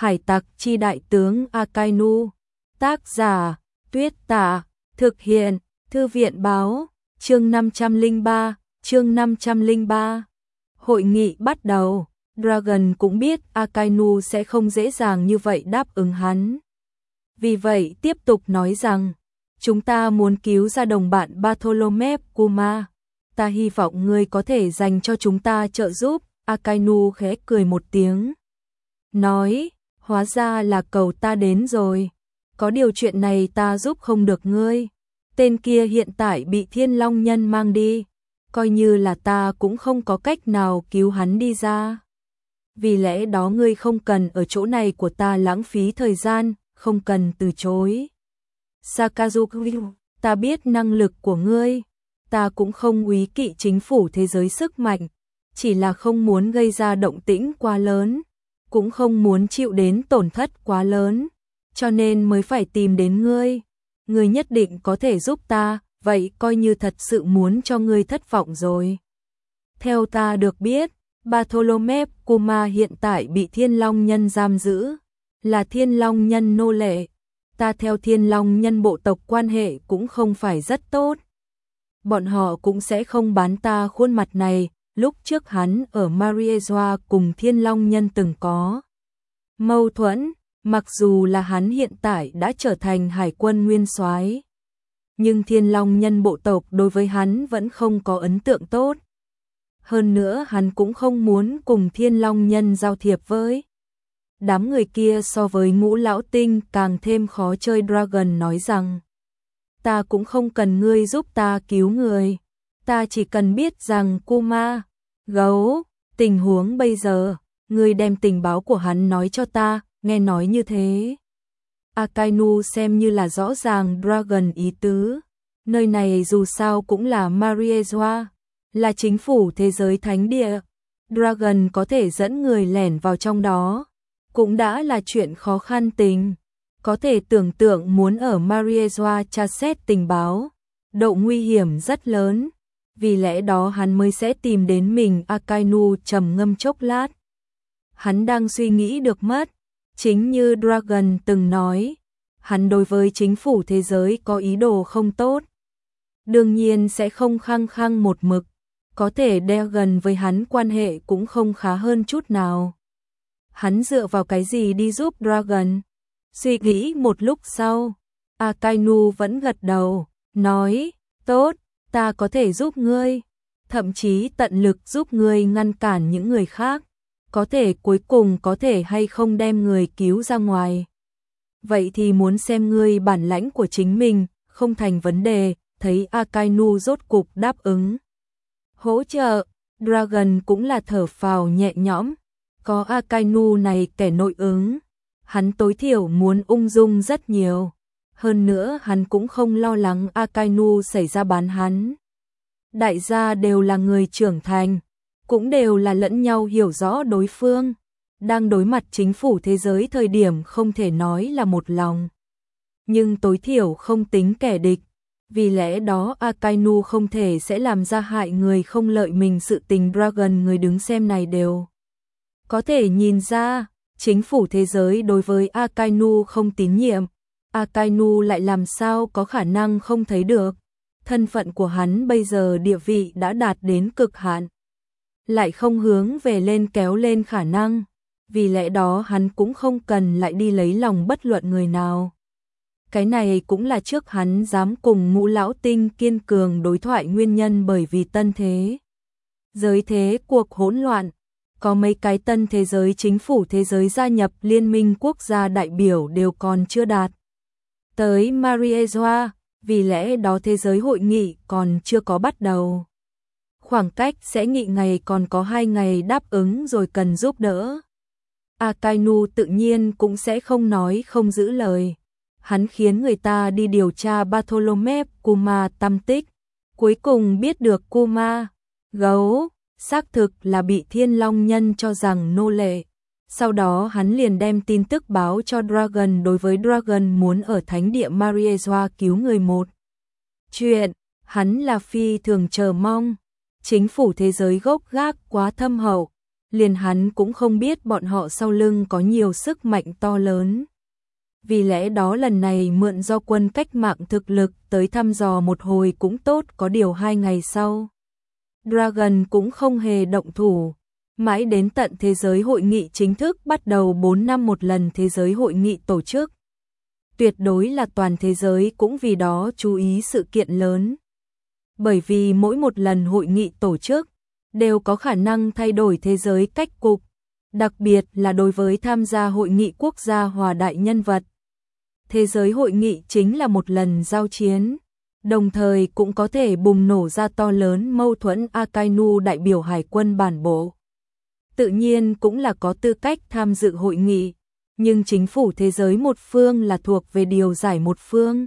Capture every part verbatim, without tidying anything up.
Hải tặc chi đại tướng Akainu. Tác giả Tuyết Tả. Thực hiện Thư viện báo. Chương năm trăm lẻ ba. Chương năm trăm lẻ ba. Hội nghị bắt đầu. Dragon cũng biết Akainu sẽ không dễ dàng như vậy đáp ứng hắn. Vì vậy tiếp tục nói rằng, chúng ta muốn cứu ra đồng bạn Bartholomew Kuma. Ta hy vọng ngươi có thể dành cho chúng ta trợ giúp. Akainu khẽ cười một tiếng. Nói, hóa ra là cầu ta đến rồi. Có điều chuyện này ta giúp không được ngươi. Tên kia hiện tại bị Thiên Long Nhân mang đi. Coi như là ta cũng không có cách nào cứu hắn đi ra. Vì lẽ đó ngươi không cần ở chỗ này của ta lãng phí thời gian, không cần từ chối. Sakazuki, ta biết năng lực của ngươi. Ta cũng không úy kỵ chính phủ thế giới sức mạnh. Chỉ là không muốn gây ra động tĩnh quá lớn. Cũng không muốn chịu đến tổn thất quá lớn. Cho nên mới phải tìm đến ngươi. Ngươi nhất định có thể giúp ta, vậy coi như thật sự muốn cho ngươi thất vọng rồi. Theo ta được biết, Bartholomew Kuma hiện tại bị Thiên Long Nhân giam giữ, là Thiên Long Nhân nô lệ. Ta theo Thiên Long Nhân bộ tộc quan hệ cũng không phải rất tốt. Bọn họ cũng sẽ không bán ta khuôn mặt này. Lúc trước hắn ở Mariezua cùng Thiên Long Nhân từng có mâu thuẫn, mặc dù là hắn hiện tại đã trở thành hải quân nguyên soái, nhưng Thiên Long Nhân bộ tộc đối với hắn vẫn không có ấn tượng tốt. Hơn nữa hắn cũng không muốn cùng Thiên Long Nhân giao thiệp với. Đám người kia so với Ngũ Lão Tinh càng thêm khó chơi. Dragon nói rằng, ta cũng không cần ngươi giúp ta cứu người. Ta chỉ cần biết rằng Kuma, gấu, tình huống bây giờ, ngươi đem tình báo của hắn nói cho ta. Nghe nói như thế, Akainu xem như là rõ ràng Dragon ý tứ. Nơi này dù sao cũng là Mariezua, là chính phủ thế giới thánh địa. Dragon có thể dẫn người lẻn vào trong đó, cũng đã là chuyện khó khăn tình. Có thể tưởng tượng muốn ở Mariezua tra xét tình báo, độ nguy hiểm rất lớn. Vì lẽ đó hắn mới sẽ tìm đến mình. Akainu trầm ngâm chốc lát. Hắn đang suy nghĩ được mất. Chính như Dragon từng nói, hắn đối với chính phủ thế giới có ý đồ không tốt. Đương nhiên sẽ không khăng khăng một mực. Có thể đeo gần với hắn quan hệ cũng không khá hơn chút nào. Hắn dựa vào cái gì đi giúp Dragon? Suy nghĩ một lúc sau, Akainu vẫn gật đầu, nói, tốt. Ta có thể giúp ngươi, thậm chí tận lực giúp ngươi ngăn cản những người khác, có thể cuối cùng có thể hay không đem người cứu ra ngoài. Vậy thì muốn xem ngươi bản lãnh của chính mình, không thành vấn đề. Thấy Akainu rốt cục đáp ứng hỗ trợ, Dragon cũng là thở phào nhẹ nhõm. Có Akainu này kẻ nội ứng, hắn tối thiểu muốn ung dung rất nhiều. Hơn nữa hắn cũng không lo lắng Akainu xảy ra bán hắn. Đại gia đều là người trưởng thành, cũng đều là lẫn nhau hiểu rõ đối phương. Đang đối mặt chính phủ thế giới thời điểm không thể nói là một lòng, nhưng tối thiểu không tính kẻ địch. Vì lẽ đó Akainu không thể sẽ làm ra hại người không lợi mình sự tình. Dragon người đứng xem này đều có thể nhìn ra, chính phủ thế giới đối với Akainu không tín nhiệm. Akainu lại làm sao có khả năng không thấy được. Thân phận của hắn bây giờ địa vị đã đạt đến cực hạn, lại không hướng về lên kéo lên khả năng. Vì lẽ đó hắn cũng không cần lại đi lấy lòng bất luận người nào. Cái này cũng là trước hắn dám cùng Ngũ Lão Tinh kiên cường đối thoại nguyên nhân. Bởi vì tân thế giới thế cuộc hỗn loạn, có mấy cái tân thế giới chính phủ thế giới gia nhập liên minh quốc gia đại biểu đều còn chưa đạt tới Mariezua. Vì lẽ đó thế giới hội nghị còn chưa có bắt đầu. Khoảng cách sẽ nghị ngày còn có hai ngày. Đáp ứng rồi cần giúp đỡ, Akainu tự nhiên cũng sẽ không nói không giữ lời. Hắn khiến người ta đi điều tra Bartholomew Kuma tăm tích. Cuối cùng biết được Kuma, gấu, xác thực là bị Thiên Long Nhân cho rằng nô lệ. Sau đó hắn liền đem tin tức báo cho Dragon. Đối với Dragon muốn ở thánh địa Mariezua cứu người một chuyện, hắn là phi thường chờ mong. Chính phủ thế giới gốc gác quá thâm hậu, liền hắn cũng không biết bọn họ sau lưng có nhiều sức mạnh to lớn. Vì lẽ đó lần này mượn do quân cách mạng thực lực tới thăm dò một hồi cũng tốt, có điều hai ngày sau. Dragon cũng không hề động thủ, mãi đến tận thế giới hội nghị chính thức bắt đầu bốn năm một lần thế giới hội nghị tổ chức. Tuyệt đối là toàn thế giới cũng vì đó chú ý sự kiện lớn. Bởi vì mỗi một lần hội nghị tổ chức đều có khả năng thay đổi thế giới cách cục, đặc biệt là đối với tham gia hội nghị quốc gia hòa đại nhân vật. Thế giới hội nghị chính là một lần giao chiến, đồng thời cũng có thể bùng nổ ra to lớn mâu thuẫn. Akainu đại biểu hải quân bản bộ, tự nhiên cũng là có tư cách tham dự hội nghị, nhưng chính phủ thế giới một phương là thuộc về điều giải một phương.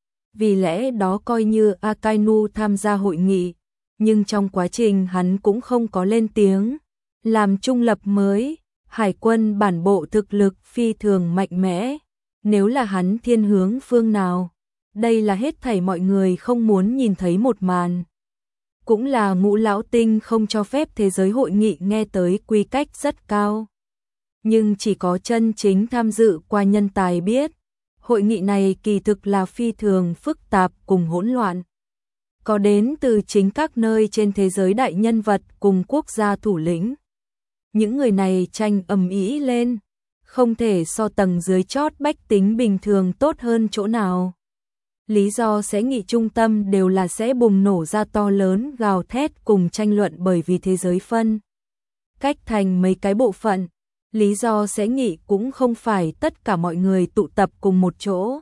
Vì lẽ đó coi như Akainu tham gia hội nghị, nhưng trong quá trình hắn cũng không có lên tiếng, làm trung lập mới, hải quân bản bộ thực lực phi thường mạnh mẽ, nếu là hắn thiên hướng phương nào, đây là hết thảy mọi người không muốn nhìn thấy một màn. Cũng là Ngũ Lão Tinh không cho phép thế giới hội nghị nghe tới quy cách rất cao. Nhưng chỉ có chân chính tham dự qua nhân tài biết, hội nghị này kỳ thực là phi thường phức tạp cùng hỗn loạn. Có đến từ chính các nơi trên thế giới đại nhân vật cùng quốc gia thủ lĩnh. Những người này tranh ầm ĩ lên, không thể so tầng dưới chót bách tính bình thường tốt hơn chỗ nào. Lý do sẽ nghị trung tâm đều là sẽ bùng nổ ra to lớn gào thét cùng tranh luận, bởi vì thế giới phân cách thành mấy cái bộ phận. Lý do sẽ nghị cũng không phải tất cả mọi người tụ tập cùng một chỗ,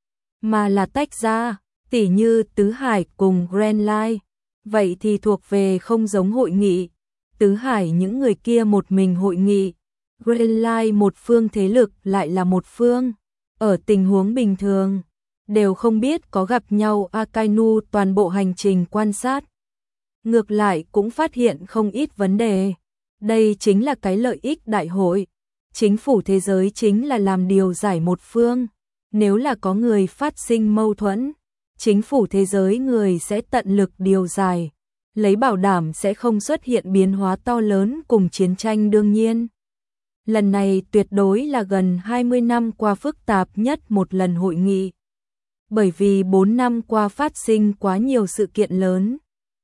mà là tách ra, tỉ như Tứ Hải cùng Grand Line, vậy thì thuộc về không giống hội nghị. Tứ Hải những người kia một mình hội nghị, Grand Line một phương thế lực lại là một phương, ở tình huống bình thường đều không biết có gặp nhau. Akainu toàn bộ hành trình quan sát, ngược lại cũng phát hiện không ít vấn đề. Đây chính là cái lợi ích đại hội. Chính phủ thế giới chính là làm điều giải một phương. Nếu là có người phát sinh mâu thuẫn, chính phủ thế giới người sẽ tận lực điều giải, lấy bảo đảm sẽ không xuất hiện biến hóa to lớn cùng chiến tranh. Đương nhiên, lần này tuyệt đối là gần hai mươi năm qua phức tạp nhất một lần hội nghị. Bởi vì bốn năm qua phát sinh quá nhiều sự kiện lớn.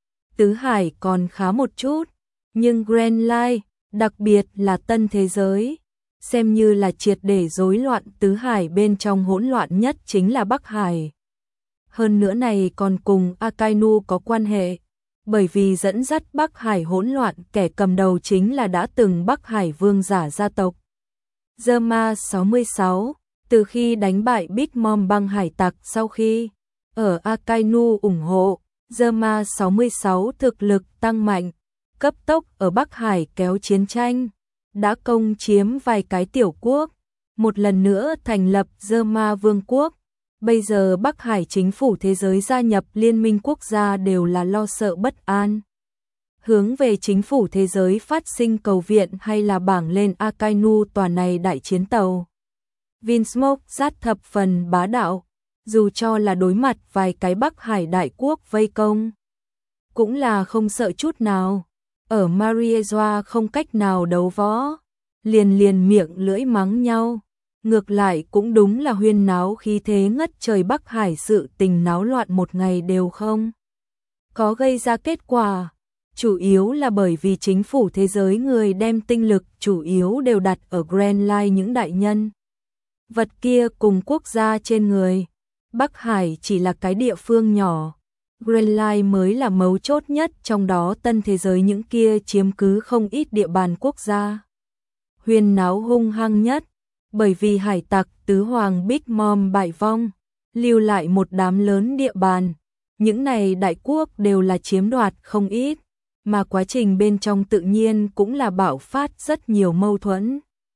Tứ Hải còn khá một chút, nhưng Grand Line, đặc biệt là Tân Thế Giới, xem như là triệt để rối loạn. Tứ Hải bên trong hỗn loạn nhất chính là Bắc Hải. Hơn nữa này còn cùng Akainu có quan hệ, bởi vì dẫn dắt Bắc Hải hỗn loạn kẻ cầm đầu chính là đã từng Bắc Hải vương giả gia tộc Zerma sáu mươi sáu. Từ khi đánh bại Big Mom băng hải tặc, sau khi ở Akainu ủng hộ, Zerma sáu mươi sáu thực lực tăng mạnh, cấp tốc ở Bắc Hải kéo chiến tranh, đã công chiếm vài cái tiểu quốc, một lần nữa thành lập Zerma Vương quốc. Bây giờ Bắc Hải chính phủ thế giới gia nhập Liên minh quốc gia đều là lo sợ bất an, hướng về chính phủ thế giới phát sinh cầu viện hay là bảng lên Akainu tòa này đại chiến tàu. Vinsmoke sát thập phần bá đạo, dù cho là đối mặt vài cái Bắc Hải đại quốc vây công, cũng là không sợ chút nào. Ở Mariezua không cách nào đấu võ, liền liền miệng lưỡi mắng nhau. Ngược lại cũng đúng là huyên náo khí thế ngất trời. Bắc Hải sự tình náo loạn một ngày đều không có gây ra kết quả, chủ yếu là bởi vì chính phủ thế giới người đem tinh lực chủ yếu đều đặt ở Grand Line những đại nhân vật kia cùng quốc gia trên người. Bắc Hải chỉ là cái địa phương nhỏ, Grand Line mới là mấu chốt nhất, trong đó Tân Thế Giới những kia chiếm cứ không ít địa bàn quốc gia. Huyên náo hung hăng nhất, bởi vì hải tặc tứ hoàng Big Mom bại vong, lưu lại một đám lớn địa bàn. Những này đại quốc đều là chiếm đoạt không ít, mà quá trình bên trong tự nhiên cũng là bạo phát rất nhiều mâu thuẫn.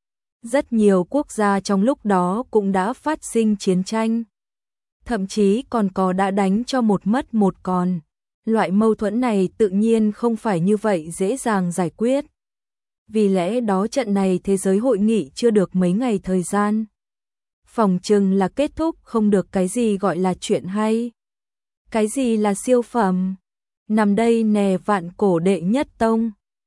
Rất nhiều quốc gia trong lúc đó cũng đã phát sinh chiến tranh, thậm chí còn có đã đánh cho một mất một còn. Loại mâu thuẫn này tự nhiên không phải như vậy dễ dàng giải quyết. Vì lẽ đó trận này thế giới hội nghị chưa được mấy ngày thời gian, phỏng chừng là kết thúc không được. Cái gì gọi là chuyện hay, cái gì là siêu phẩm, nằm đây nè vạn cổ đệ nhất tông.